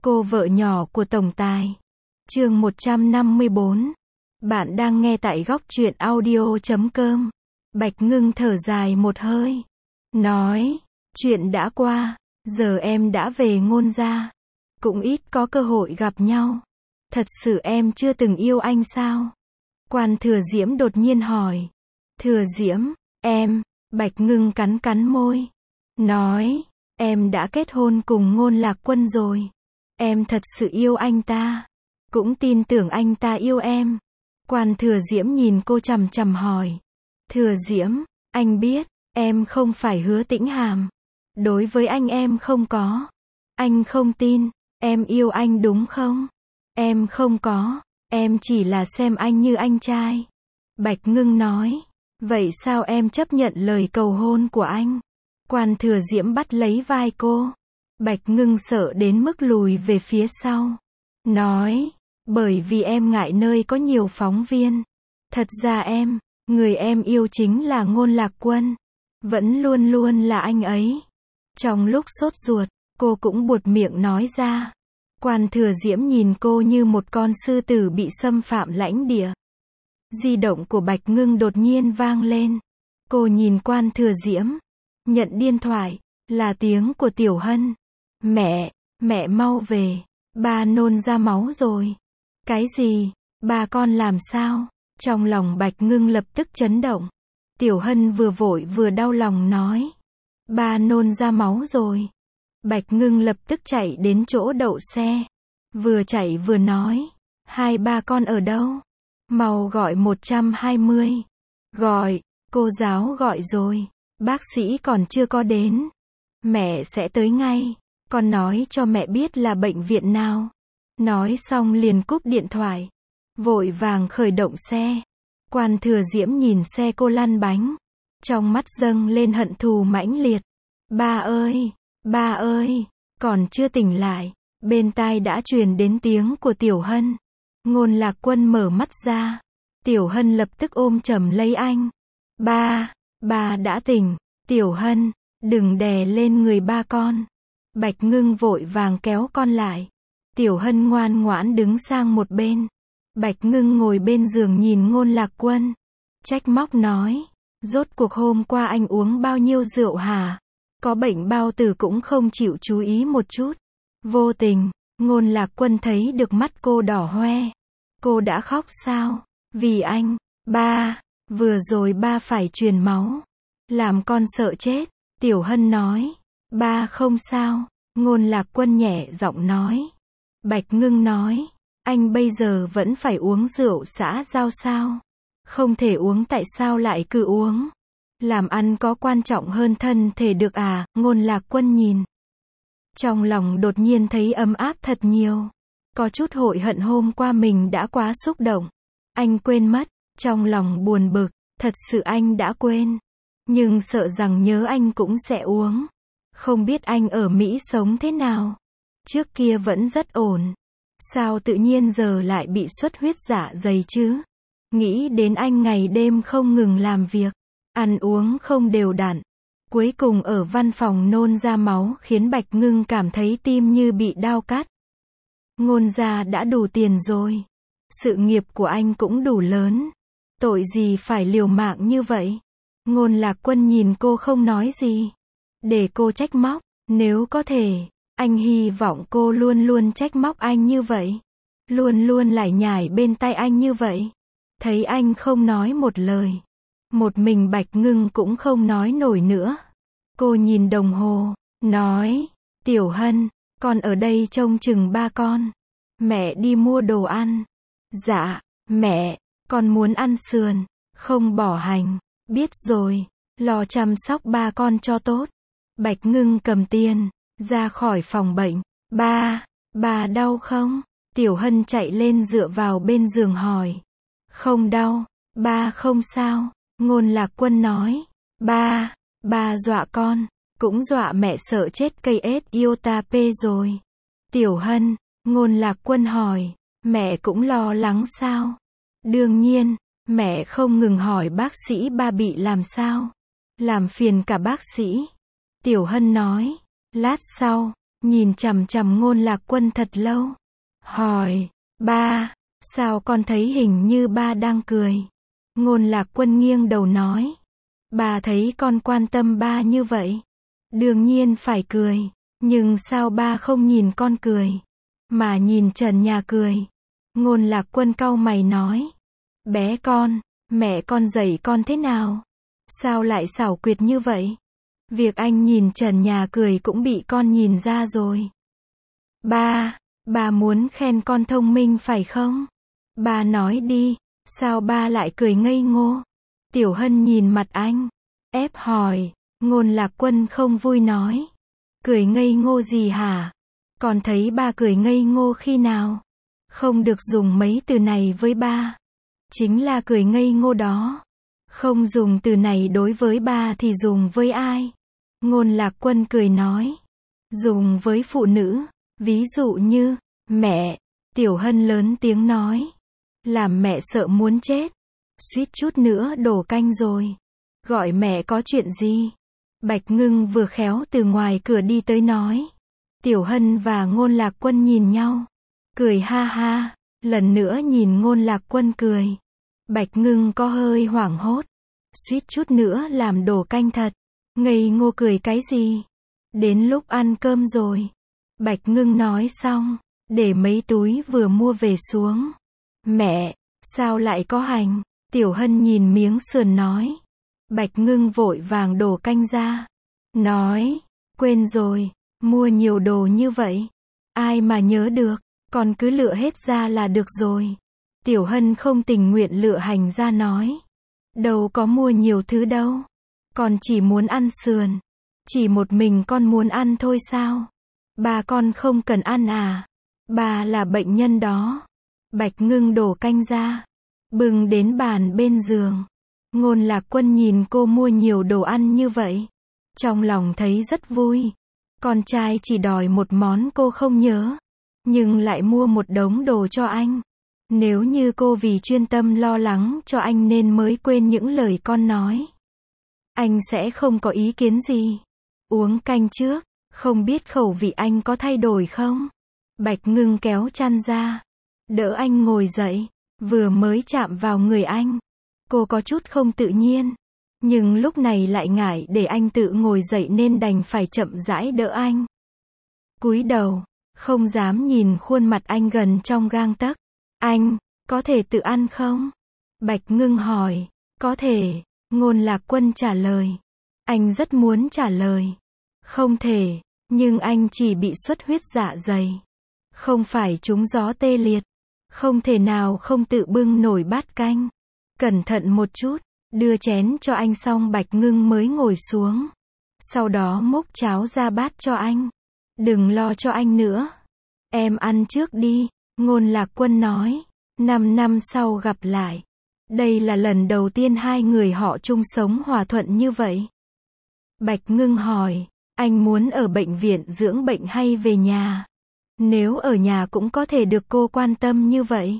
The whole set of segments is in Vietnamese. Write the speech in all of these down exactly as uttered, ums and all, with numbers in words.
cô vợ nhỏ của tổng tài. Chương một trăm năm mươi bốn. Bạn đang nghe tại góc truyện audio chấm com. Bạch Ngưng thở dài một hơi. Nói, chuyện đã qua, giờ em đã về Ngôn gia. Cũng ít có cơ hội gặp nhau. Thật sự em chưa từng yêu anh sao? Quan Thừa Diễm đột nhiên hỏi. Thừa Diễm, em, Bạch Ngưng cắn cắn môi. Nói, em đã kết hôn cùng Ngôn Lạc Quân rồi. Em thật sự yêu anh ta. Cũng tin tưởng anh ta yêu em. Quan Thừa Diễm nhìn cô chằm chằm hỏi. Thừa Diễm, anh biết, em không phải Hứa Tĩnh Hàm. Đối với anh em không có. Anh không tin, em yêu anh đúng không? Em không có, em chỉ là xem anh như anh trai. Bạch Ngưng nói. Vậy sao em chấp nhận lời cầu hôn của anh? Quan Thừa Diễm bắt lấy vai cô. Bạch Ngưng sợ đến mức lùi về phía sau. Nói, bởi vì em ngại nơi có nhiều phóng viên. Thật ra em, người em yêu chính là Ngôn Lạc Quân. Vẫn luôn luôn là anh ấy. Trong lúc sốt ruột, cô cũng buột miệng nói ra. Quan Thừa Diễm nhìn cô như một con sư tử bị xâm phạm lãnh địa. Di động của Bạch Ngưng đột nhiên vang lên. Cô nhìn Quan Thừa Diễm. Nhận điện thoại, là tiếng của Tiểu Hân. Mẹ, mẹ mau về, ba nôn ra máu rồi. Cái gì? Ba con làm sao? Trong lòng Bạch Ngưng lập tức chấn động. Tiểu Hân vừa vội vừa đau lòng nói. Ba nôn ra máu rồi. Bạch Ngưng lập tức chạy đến chỗ đậu xe. Vừa chạy vừa nói. Hai ba con ở đâu? Mau gọi một trăm hai mươi. Gọi, cô giáo gọi rồi. Bác sĩ còn chưa có đến. Mẹ sẽ tới ngay. Con nói cho mẹ biết là bệnh viện nào. Nói xong liền cúp điện thoại. Vội vàng khởi động xe. Quan Thừa Diễm nhìn xe cô lăn bánh. Trong mắt dâng lên hận thù mãnh liệt. Ba ơi, ba ơi, còn chưa tỉnh lại. Bên tai đã truyền đến tiếng của Tiểu Hân. Ngôn Lạc Quân mở mắt ra. Tiểu Hân lập tức ôm chầm lấy anh. Ba, ba đã tỉnh. Tiểu Hân, đừng đè lên người ba con. Bạch Ngưng vội vàng kéo con lại. Tiểu Hân ngoan ngoãn đứng sang một bên. Bạch Ngưng ngồi bên giường nhìn Ngôn Lạc Quân. Trách móc nói. Rốt cuộc hôm qua anh uống bao nhiêu rượu hả? Có bệnh bao tử cũng không chịu chú ý một chút. Vô tình, Ngôn Lạc Quân thấy được mắt cô đỏ hoe. Cô đã khóc sao? Vì anh. Ba, vừa rồi ba phải truyền máu. Làm con sợ chết. Tiểu Hân nói. Ba không sao. Ngôn Lạc Quân nhẹ giọng nói. Bạch Ngưng nói. Anh bây giờ vẫn phải uống rượu xã giao sao? Không thể uống tại sao lại cứ uống? Làm ăn có quan trọng hơn thân thể được à? Ngôn Lạc Quân nhìn. Trong lòng đột nhiên thấy ấm áp thật nhiều. Có chút hối hận hôm qua mình đã quá xúc động. Anh quên mất. Trong lòng buồn bực. Thật sự anh đã quên. Nhưng sợ rằng nhớ anh cũng sẽ uống. Không biết anh ở Mỹ sống thế nào? Trước kia vẫn rất ổn. Sao tự nhiên giờ lại bị xuất huyết dạ dày chứ? Nghĩ đến anh ngày đêm không ngừng làm việc. Ăn uống không đều đặn. Cuối cùng ở văn phòng nôn ra máu khiến Bạch Ngưng cảm thấy tim như bị đao cắt. Ngôn gia đã đủ tiền rồi. Sự nghiệp của anh cũng đủ lớn. Tội gì phải liều mạng như vậy? Ngôn Lạc Quân nhìn cô không nói gì. Để cô trách móc. Nếu có thể, anh hy vọng cô luôn luôn trách móc anh như vậy. Luôn luôn lải nhải bên tai anh như vậy. Thấy anh không nói một lời. Một mình Bạch Ngưng cũng không nói nổi nữa. Cô nhìn đồng hồ, nói. Tiểu Hân, con ở đây trông chừng ba con. Mẹ đi mua đồ ăn. Dạ, mẹ, con muốn ăn sườn, không bỏ hành. Biết rồi, lo chăm sóc ba con cho tốt. Bạch Ngưng cầm tiền, ra khỏi phòng bệnh. Ba, ba đau không? Tiểu Hân chạy lên dựa vào bên giường hỏi. Không đau, ba không sao. Ngôn Lạc Quân nói. Ba, ba dọa con, cũng dọa mẹ sợ chết cây ết iota p rồi. Tiểu Hân, Ngôn Lạc Quân hỏi. Mẹ cũng lo lắng sao? Đương nhiên, mẹ không ngừng hỏi bác sĩ ba bị làm sao. Làm phiền cả bác sĩ. Tiểu Hân nói. Lát sau, nhìn chằm chằm Ngôn Lạc Quân thật lâu. Hỏi, ba, sao con thấy hình như ba đang cười? Ngôn Lạc Quân nghiêng đầu nói, ba thấy con quan tâm ba như vậy. Đương nhiên phải cười, nhưng sao ba không nhìn con cười, mà nhìn trần nhà cười? Ngôn Lạc Quân cau mày nói, bé con, mẹ con dạy con thế nào? Sao lại xảo quyệt như vậy? Việc anh nhìn trần nhà cười cũng bị con nhìn ra rồi. Ba, ba muốn khen con thông minh phải không? Ba nói đi, sao ba lại cười ngây ngô? Tiểu Hân nhìn mặt anh, ép hỏi. Ngôn Lạc Quân không vui nói, cười ngây ngô gì hả? Con thấy ba cười ngây ngô khi nào? Không được dùng mấy từ này với ba. Chính là cười ngây ngô đó. Không dùng từ này đối với ba thì dùng với ai? Ngôn Lạc Quân cười nói, dùng với phụ nữ, ví dụ như, mẹ. Tiểu Hân lớn tiếng nói, làm mẹ sợ muốn chết. Suýt chút nữa đổ canh rồi. Gọi mẹ có chuyện gì? Bạch Ngưng vừa khéo từ ngoài cửa đi tới nói. Tiểu Hân và Ngôn Lạc Quân nhìn nhau, cười ha ha, lần nữa nhìn Ngôn Lạc Quân cười. Bạch Ngưng có hơi hoảng hốt, suýt chút nữa làm đổ canh thật. Ngây ngô cười cái gì? Đến lúc ăn cơm rồi. Bạch Ngưng nói xong, để mấy túi vừa mua về xuống. Mẹ, sao lại có hành? Tiểu Hân nhìn miếng sườn nói. Bạch Ngưng vội vàng đổ canh ra, nói, quên rồi, mua nhiều đồ như vậy, ai mà nhớ được, con cứ lựa hết ra là được rồi. Tiểu Hân không tình nguyện lựa hành ra nói, đâu có mua nhiều thứ đâu, con chỉ muốn ăn sườn, chỉ một mình con muốn ăn thôi sao? Ba con không cần ăn à? Ba là bệnh nhân đó. Bạch Ngưng đổ canh ra, bưng đến bàn bên giường. Ngôn Lạc Quân nhìn cô mua nhiều đồ ăn như vậy, trong lòng thấy rất vui. Con trai chỉ đòi một món cô không nhớ, nhưng lại mua một đống đồ cho anh. Nếu như cô vì chuyên tâm lo lắng cho anh nên mới quên những lời con nói, anh sẽ không có ý kiến gì. Uống canh trước, không biết khẩu vị anh có thay đổi không? Bạch Ngưng kéo chăn ra, đỡ anh ngồi dậy, vừa mới chạm vào người anh. Cô có chút không tự nhiên, nhưng lúc này lại ngại để anh tự ngồi dậy nên đành phải chậm rãi đỡ anh. Cúi đầu, không dám nhìn khuôn mặt anh gần trong gang tấc. Anh, có thể tự ăn không? Bạch Ngưng hỏi. Có thể, Ngôn Lạc Quân trả lời. Anh rất muốn trả lời. Không thể, nhưng anh chỉ bị xuất huyết dạ dày. Không phải trúng gió tê liệt. Không thể nào không tự bưng nổi bát canh. Cẩn thận một chút, đưa chén cho anh xong Bạch Ngưng mới ngồi xuống. Sau đó múc cháo ra bát cho anh. Đừng lo cho anh nữa. Em ăn trước đi, Ngôn Lạc Quân nói. Năm năm sau gặp lại. Đây là lần đầu tiên hai người họ chung sống hòa thuận như vậy. Bạch Ngưng hỏi, anh muốn ở bệnh viện dưỡng bệnh hay về nhà? Nếu ở nhà cũng có thể được cô quan tâm như vậy.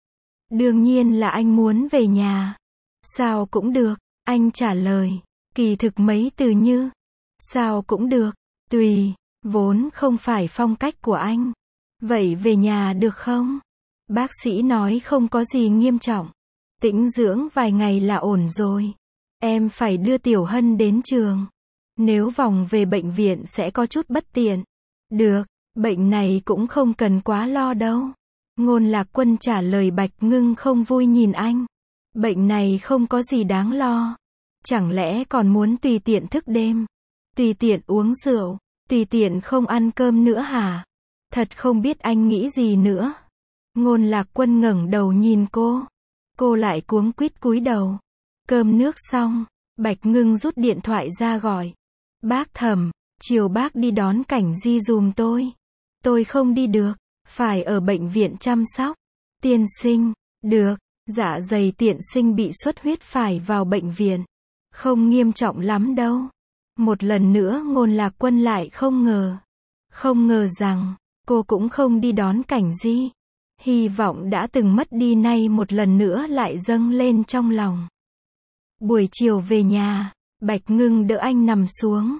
Đương nhiên là anh muốn về nhà. Sao cũng được, anh trả lời. Kỳ thực mấy từ như sao cũng được, tùy, vốn không phải phong cách của anh. Vậy về nhà được không? Bác sĩ nói không có gì nghiêm trọng. Tĩnh dưỡng vài ngày là ổn rồi. Em phải đưa Tiểu Hân đến trường. Nếu vòng về bệnh viện sẽ có chút bất tiện. Được, bệnh này cũng không cần quá lo đâu. Ngôn Lạc Quân trả lời. Bạch Ngưng không vui nhìn anh. Bệnh này không có gì đáng lo. Chẳng lẽ còn muốn tùy tiện thức đêm, tùy tiện uống rượu, tùy tiện không ăn cơm nữa hả? Thật không biết anh nghĩ gì nữa. Ngôn Lạc Quân ngẩng đầu nhìn cô. Cô lại cuống quýt cúi đầu. Cơm nước xong, Bạch Ngưng rút điện thoại ra gọi. Bác Thẩm, chiều bác đi đón Cảnh Di dùm tôi. Tôi không đi được, phải ở bệnh viện chăm sóc. Tiên sinh, được, dạ dày tiện sinh bị xuất huyết phải vào bệnh viện. Không nghiêm trọng lắm đâu. Một lần nữa Ngôn Lạc Quân lại không ngờ. Không ngờ rằng, cô cũng không đi đón Cảnh Di. Hy vọng đã từng mất đi nay một lần nữa lại dâng lên trong lòng. Buổi chiều về nhà, Bạch Ngưng đỡ anh nằm xuống.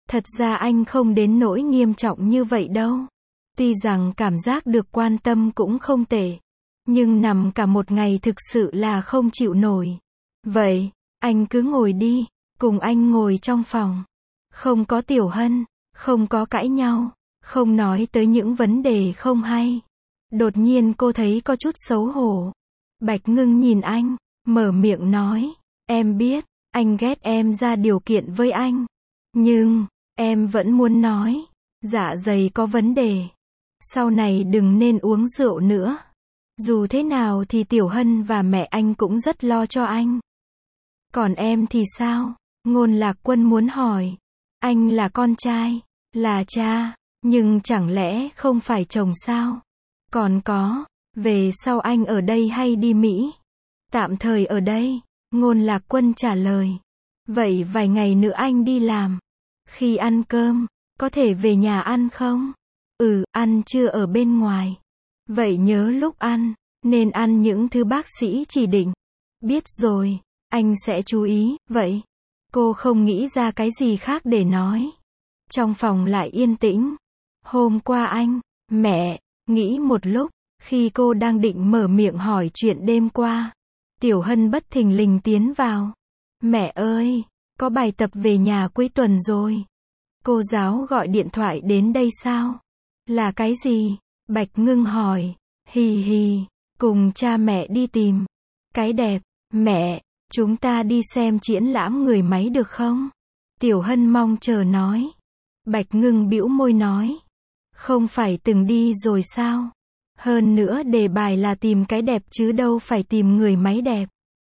Thật ra anh không đến nỗi nghiêm trọng như vậy đâu. Tuy rằng cảm giác được quan tâm cũng không tệ. Nhưng nằm cả một ngày thực sự là không chịu nổi. Vậy, anh cứ ngồi đi, cùng anh ngồi trong phòng. Không có Tiểu Hân, không có cãi nhau, không nói tới những vấn đề không hay. Đột nhiên cô thấy có chút xấu hổ. Bạch Ngưng nhìn anh, mở miệng nói, em biết, anh ghét em ra điều kiện với anh. Nhưng, em vẫn muốn nói, dạ dày có vấn đề. Sau này đừng nên uống rượu nữa. Dù thế nào thì Tiểu Hân và mẹ anh cũng rất lo cho anh. Còn em thì sao? Ngôn Lạc Quân muốn hỏi. Anh là con trai, là cha, nhưng chẳng lẽ không phải chồng sao? Còn có, về sau anh ở đây hay đi Mỹ? Tạm thời ở đây, Ngôn Lạc Quân trả lời. Vậy vài ngày nữa anh đi làm. Khi ăn cơm, có thể về nhà ăn không? Ừ, ăn trưa ở bên ngoài. Vậy nhớ lúc ăn, nên ăn những thứ bác sĩ chỉ định. Biết rồi, anh sẽ chú ý, vậy. Cô không nghĩ ra cái gì khác để nói. Trong phòng lại yên tĩnh. Hôm qua anh, mẹ, nghĩ một lúc, khi cô đang định mở miệng hỏi chuyện đêm qua. Tiểu Hân bất thình lình tiến vào. Mẹ ơi, có bài tập về nhà cuối tuần rồi. Cô giáo gọi điện thoại đến đây sao? Là cái gì? Bạch Ngưng hỏi. Hì hì, cùng cha mẹ đi tìm. Cái đẹp, mẹ, chúng ta đi xem triển lãm người máy được không? Tiểu Hân mong chờ nói. Bạch Ngưng bĩu môi nói. Không phải từng đi rồi sao? Hơn nữa đề bài là tìm cái đẹp chứ đâu phải tìm người máy đẹp.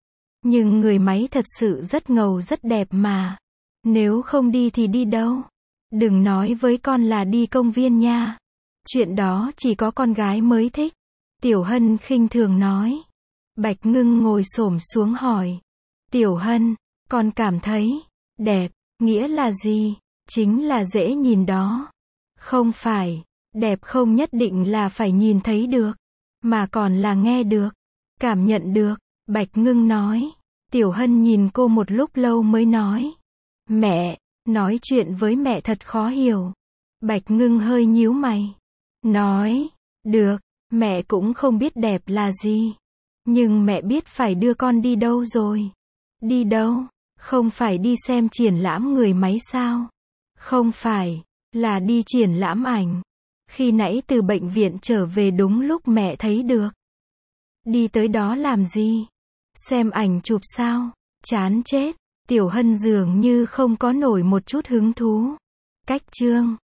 Nhưng người máy thật sự rất ngầu rất đẹp mà. Nếu không đi thì đi đâu? Đừng nói với con là đi công viên nha. Chuyện đó chỉ có con gái mới thích. Tiểu Hân khinh thường nói. Bạch Ngưng ngồi xổm xuống hỏi. Tiểu Hân, con cảm thấy đẹp, nghĩa là gì? Chính là dễ nhìn đó. Không phải, đẹp không nhất định là phải nhìn thấy được, mà còn là nghe được, cảm nhận được. Bạch Ngưng nói. Tiểu Hân nhìn cô một lúc lâu mới nói. Mẹ, nói chuyện với mẹ thật khó hiểu. Bạch Ngưng hơi nhíu mày. Nói, được, mẹ cũng không biết đẹp là gì. Nhưng mẹ biết phải đưa con đi đâu rồi. Đi đâu? Không phải đi xem triển lãm người máy sao? Không phải, là đi triển lãm ảnh. Khi nãy từ bệnh viện trở về đúng lúc mẹ thấy được. Đi tới đó làm gì? Xem ảnh chụp sao? Chán chết. Tiểu Hân dường như không có nổi một chút hứng thú. Cách chương